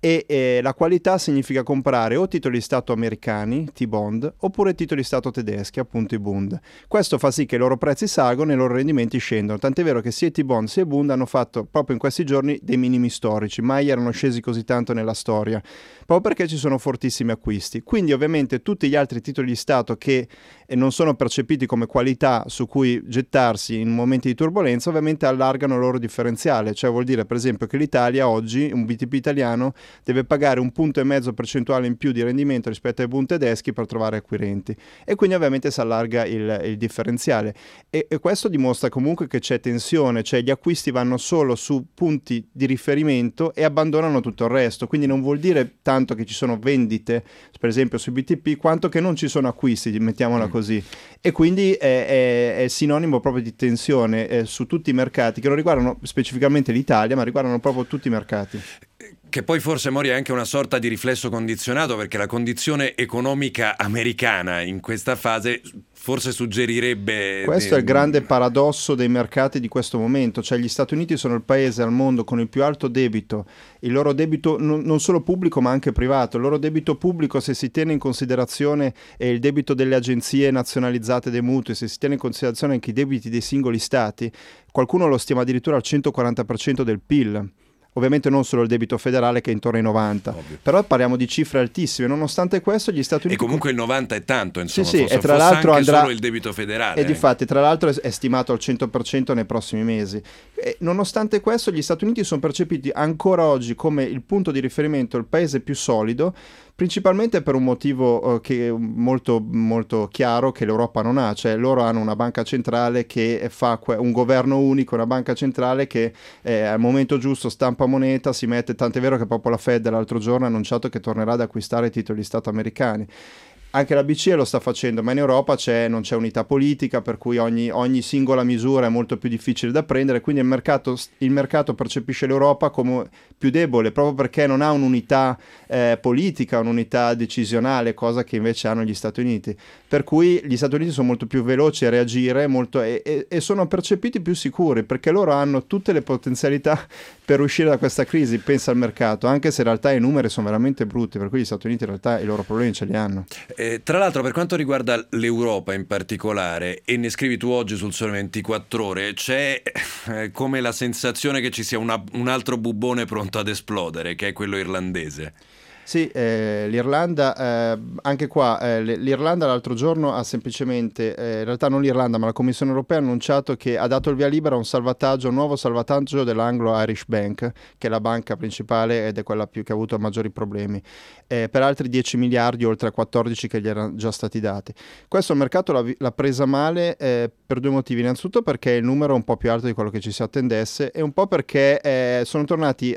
e la qualità significa comprare o titoli di Stato americani, T-bond, oppure titoli di Stato tedeschi, appunto i Bund. Questo fa sì che i loro prezzi salgono e i loro rendimenti scendono, tant'è vero che sia i T-bond sia i Bund hanno fatto proprio in questi giorni dei minimi storici, mai erano scesi così tanto nella storia, proprio perché ci sono fortissimi acquisti. Quindi ovviamente tutti gli altri titoli di Stato che non sono percepiti come qualità su cui gettarsi in momenti di turbolenza ovviamente allargano il loro differenziale, cioè vuol dire per esempio che l'Italia oggi, un BTP italiano, deve pagare 1,5 punti percentuale in più di rendimento rispetto ai Bund tedeschi per trovare acquirenti e quindi ovviamente si allarga il differenziale e questo dimostra comunque che c'è tensione, cioè gli acquisti vanno solo su punti di riferimento e abbandonano tutto il resto, quindi non vuol dire tanto che ci sono vendite per esempio sui BTP quanto che non ci sono acquisti, mettiamola così, e quindi è sinonimo proprio di tensione su tutti i mercati che non riguardano specificamente l'Italia ma riguardano proprio tutti i mercati. Che poi forse Mori è anche una sorta di riflesso condizionato, perché la condizione economica americana in questa fase forse suggerirebbe... Questo è il grande paradosso dei mercati di questo momento, cioè gli Stati Uniti sono il paese al mondo con il più alto debito, il loro debito non solo pubblico ma anche privato, il loro debito pubblico, se si tiene in considerazione il debito delle agenzie nazionalizzate dei mutui, se si tiene in considerazione anche i debiti dei singoli stati, qualcuno lo stima addirittura al 140% del PIL. Ovviamente non solo il debito federale che è intorno ai 90, ovvio. Però parliamo di cifre altissime. Nonostante questo gli Stati Uniti... E comunque il 90 è tanto, insomma, sì, e tra l'altro anche andrà... solo il debito federale. E difatti, tra l'altro è stimato al 100% nei prossimi mesi. E nonostante questo gli Stati Uniti sono percepiti ancora oggi come il punto di riferimento, il paese più solido, principalmente per un motivo che è molto, molto chiaro che l'Europa non ha, cioè loro hanno una banca centrale che fa un governo unico, una banca centrale che al momento giusto stampa moneta, si mette, tant'è vero che proprio la Fed l'altro giorno ha annunciato che tornerà ad acquistare titoli di Stato americani. Anche la BCE lo sta facendo, ma in Europa non c'è unità politica, per cui ogni singola misura è molto più difficile da prendere, quindi il mercato percepisce l'Europa come più debole, proprio perché non ha un'unità politica, un'unità decisionale, cosa che invece hanno gli Stati Uniti. Per cui gli Stati Uniti sono molto più veloci a reagire e sono percepiti più sicuri, perché loro hanno tutte le potenzialità per uscire da questa crisi, pensa al mercato, anche se in realtà i numeri sono veramente brutti, per cui gli Stati Uniti in realtà i loro problemi ce li hanno. Tra l'altro, per quanto riguarda l'Europa in particolare, e ne scrivi tu oggi sul Sole 24 Ore, c'è come la sensazione che ci sia un altro bubbone pronto ad esplodere, che è quello irlandese. Sì, l'Irlanda, anche qua, l'Irlanda l'altro giorno ha semplicemente, in realtà non l'Irlanda ma la Commissione Europea ha annunciato che ha dato il via libera a un nuovo salvataggio dell'Anglo-Irish Bank, che è la banca principale ed è quella che ha avuto maggiori problemi, per altri 10 miliardi oltre a 14 che gli erano già stati dati. Questo il mercato l'ha presa male per due motivi: innanzitutto perché il numero è un po' più alto di quello che ci si attendesse e un po' perché sono tornati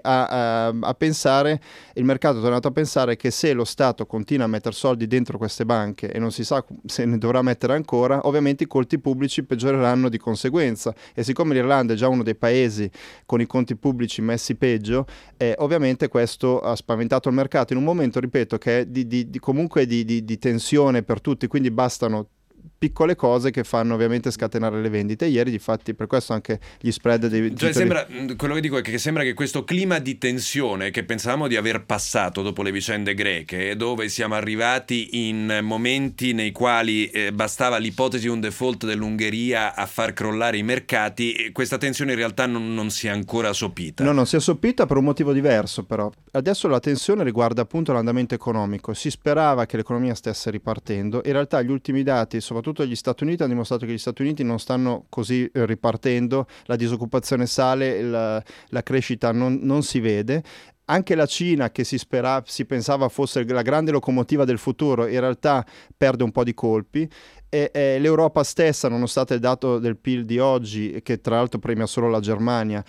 a pensare, il mercato è tornato a pensare che se lo Stato continua a mettere soldi dentro queste banche e non si sa se ne dovrà mettere ancora, ovviamente i conti pubblici peggioreranno di conseguenza, e siccome l'Irlanda è già uno dei paesi con i conti pubblici messi peggio, ovviamente questo ha spaventato il mercato in un momento, ripeto, che è comunque di tensione per tutti, quindi bastano piccole cose che fanno ovviamente scatenare le vendite. Ieri difatti per questo anche gli spread dei Cioè titoli... quello che dico è che sembra che questo clima di tensione che pensavamo di aver passato dopo le vicende greche, dove siamo arrivati in momenti nei quali bastava l'ipotesi di un default dell'Ungheria a far crollare i mercati, questa tensione in realtà non si è ancora sopita. No, non si è sopita per un motivo diverso però. Adesso la tensione riguarda appunto l'andamento economico. Si sperava che l'economia stesse ripartendo. In realtà gli ultimi dati, soprattutto degli Stati Uniti, hanno dimostrato che gli Stati Uniti non stanno così ripartendo. La disoccupazione sale, la crescita non si vede. Anche la Cina, che si pensava fosse la grande locomotiva del futuro, in realtà perde un po' di colpi. E l'Europa stessa, nonostante il dato del PIL di oggi, che tra l'altro premia solo la Germania,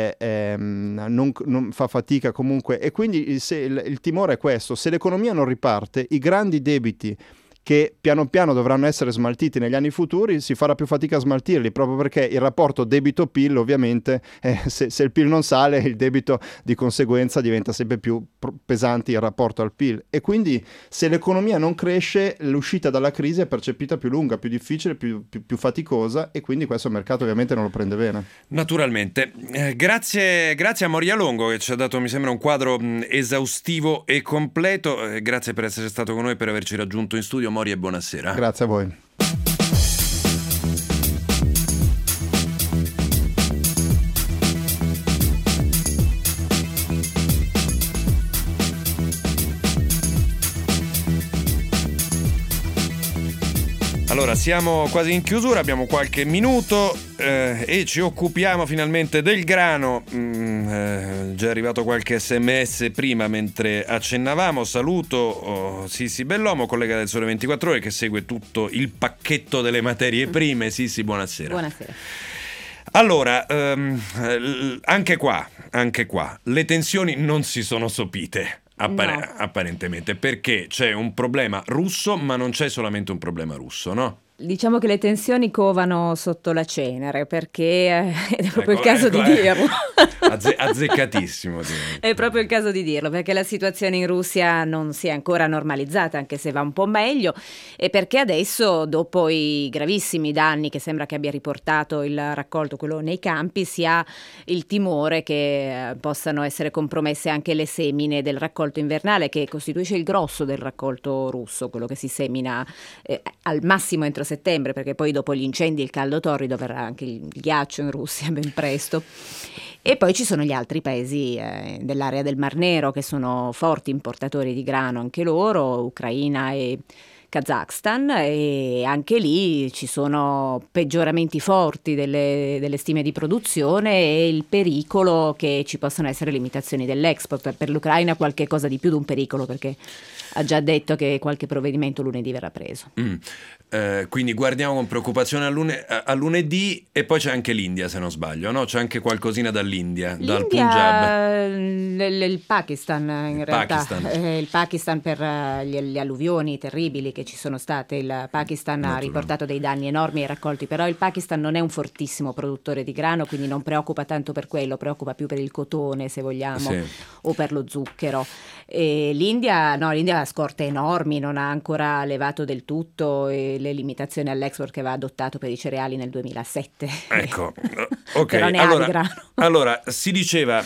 non fa fatica comunque. E quindi il timore è questo: se l'economia non riparte, i grandi debiti che piano piano dovranno essere smaltiti negli anni futuri, si farà più fatica a smaltirli, proprio perché il rapporto debito-PIL ovviamente, se il PIL non sale, il debito di conseguenza diventa sempre più pesante in rapporto al PIL, e quindi se l'economia non cresce, l'uscita dalla crisi è percepita più lunga, più difficile, più faticosa, e quindi questo il mercato ovviamente non lo prende bene. Naturalmente. Grazie a Moria Longo, che ci ha dato, mi sembra, un quadro esaustivo e completo. Grazie per essere stato con noi, per averci raggiunto in studio. Moria, buonasera. Grazie a voi. Allora, siamo quasi in chiusura, abbiamo qualche minuto e ci occupiamo finalmente del grano. Già è arrivato qualche sms prima mentre accennavamo. Saluto Sissi Bellomo, collega del Sole 24 Ore, che segue tutto il pacchetto delle materie prime. Sissi, buonasera. Buonasera. Allora, anche qua, le tensioni non si sono sopite. Apparentemente, perché c'è un problema russo, ma non c'è solamente un problema russo, no? Diciamo che le tensioni covano sotto la cenere, perché è proprio il caso di dirlo. Azzeccatissimo. È proprio il caso di dirlo, perché la situazione in Russia non si è ancora normalizzata, anche se va un po' meglio, e perché adesso, dopo i gravissimi danni che sembra che abbia riportato il raccolto, quello nei campi, si ha il timore che possano essere compromesse anche le semine del raccolto invernale, che costituisce il grosso del raccolto russo, quello che si semina al massimo entro settembre, perché poi dopo gli incendi e il caldo torrido verrà anche il ghiaccio in Russia ben presto. E poi ci sono gli altri paesi dell'area del Mar Nero, che sono forti importatori di grano anche loro, Ucraina e Kazakhstan, e anche lì ci sono peggioramenti forti delle stime di produzione e il pericolo che ci possano essere limitazioni dell'export. Per l'Ucraina qualche cosa di più di un pericolo, perché ha già detto che qualche provvedimento lunedì verrà preso. Quindi guardiamo con preoccupazione a lunedì, e poi c'è anche l'India, se non sbaglio, no? C'è anche qualcosina dal Punjab. Il Pakistan in realtà. Il Pakistan per gli alluvioni terribili che ci sono state. Il Pakistan ha riportato dei danni enormi ai raccolti, però il Pakistan non è un fortissimo produttore di grano, quindi non preoccupa tanto per quello, preoccupa più per il cotone, se vogliamo, o per lo zucchero. E l'India ha scorte enormi, non ha ancora levato del tutto le limitazioni all'export che aveva adottato per i cereali nel 2007. Ecco, ok. Però ne ha di grano. Allora, si diceva,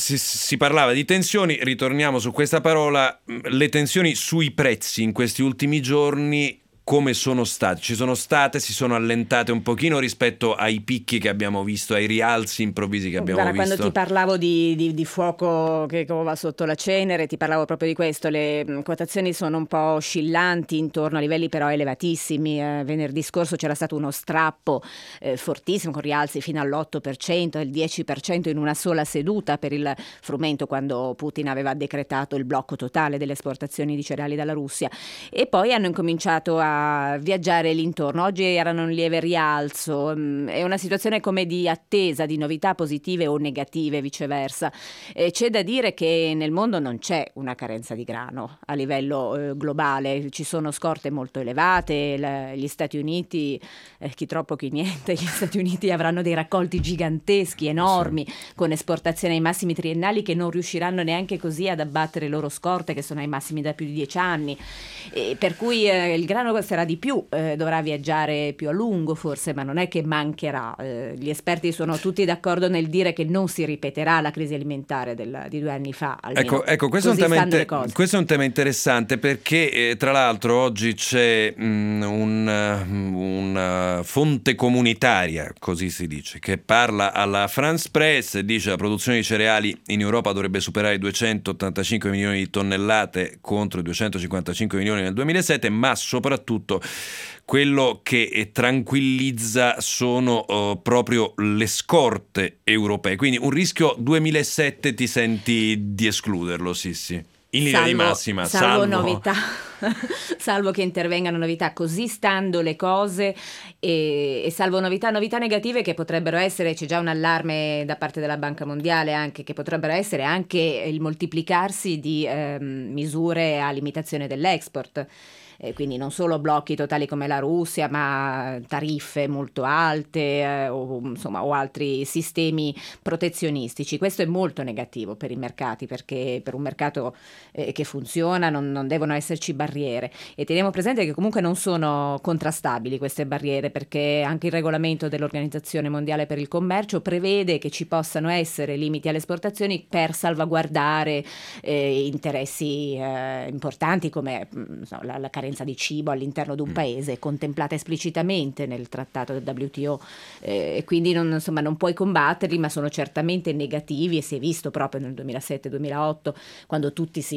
si parlava di tensioni, ritorniamo su questa parola, le tensioni sui prezzi in questi ultimi giorni. Come sono state? Ci sono state, si sono allentate un pochino rispetto ai picchi che abbiamo visto, ai rialzi improvvisi che abbiamo visto? Quando ti parlavo di fuoco che cova sotto la cenere, ti parlavo proprio di questo. Le quotazioni sono un po' oscillanti intorno a livelli però elevatissimi. Venerdì scorso c'era stato uno strappo fortissimo, con rialzi fino all'8%, al 10% in una sola seduta per il frumento, quando Putin aveva decretato il blocco totale delle esportazioni di cereali dalla Russia. E poi hanno incominciato a viaggiare l'intorno. Oggi erano in lieve rialzo. È una situazione come di attesa di novità positive o negative, viceversa. C'è da dire che nel mondo non c'è una carenza di grano a livello globale. Ci sono scorte molto elevate. Gli Stati Uniti, chi troppo chi niente, gli Stati Uniti avranno dei raccolti giganteschi, enormi, con esportazioni ai massimi triennali che non riusciranno neanche così ad abbattere le loro scorte, che sono ai massimi da più di 10 anni. Per cui il grano costerà di più, dovrà viaggiare più a lungo forse, ma non è che mancherà. Gli esperti sono tutti d'accordo nel dire che non si ripeterà la crisi alimentare di 2 anni fa. Ecco, questo è un tema interessante, perché tra l'altro oggi c'è una fonte comunitaria, così si dice, che parla alla France Press e dice: la produzione di cereali in Europa dovrebbe superare i 285 milioni di tonnellate contro i 255 milioni nel 2007, ma soprattutto quello che tranquillizza sono proprio le scorte europee. Quindi un rischio 2007 ti senti di escluderlo, Sissi? In linea di massima, salvo novità, salvo che intervengano novità, così stando le cose, e salvo novità negative che potrebbero essere, c'è già un allarme da parte della Banca Mondiale anche, che potrebbero essere anche il moltiplicarsi di misure a limitazione dell'export. Quindi non solo blocchi totali come la Russia, ma tariffe molto alte o altri sistemi protezionistici. Questo è molto negativo per i mercati, perché per un mercato che funziona non devono esserci barriere, e teniamo presente che comunque non sono contrastabili queste barriere, perché anche il regolamento dell'Organizzazione Mondiale per il Commercio prevede che ci possano essere limiti alle esportazioni per salvaguardare interessi importanti come la carenza di cibo all'interno di un paese, contemplata esplicitamente nel trattato del WTO, e quindi non puoi combatterli, ma sono certamente negativi, e si è visto proprio nel 2007-2008 quando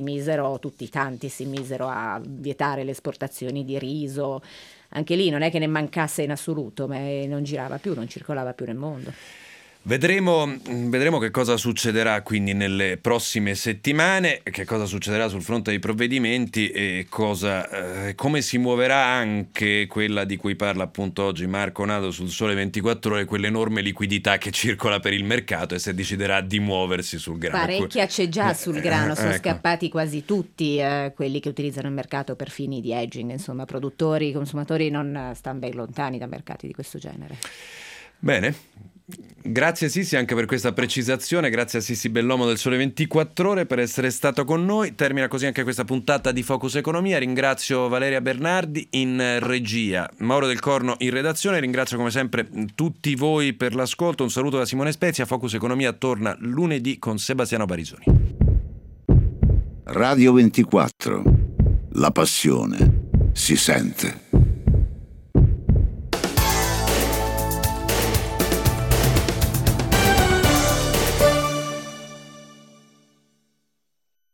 tanti si misero a vietare le esportazioni di riso. Anche lì non è che ne mancasse in assoluto, ma non circolava più nel mondo. Vedremo che cosa succederà quindi nelle prossime settimane, che cosa succederà sul fronte dei provvedimenti e come si muoverà anche quella di cui parla appunto oggi Marco Nato sul Sole 24 Ore, quell'enorme liquidità che circola per il mercato, e se deciderà di muoversi sul grano. Parecchia c'è già sul grano, sono scappati quasi tutti quelli che utilizzano il mercato per fini di hedging, insomma produttori, consumatori non stanno ben lontani da mercati di questo genere. Bene. Grazie Sissi anche per questa precisazione, grazie a Sissi Bellomo del Sole 24 Ore per essere stato con noi. Termina così anche questa puntata di Focus Economia. Ringrazio Valeria Bernardi in regia, Mauro Del Corno in redazione. Ringrazio come sempre tutti voi per l'ascolto. Un saluto da Simone Spezia. Focus Economia torna lunedì con Sebastiano Barisoni. Radio 24. La passione si sente.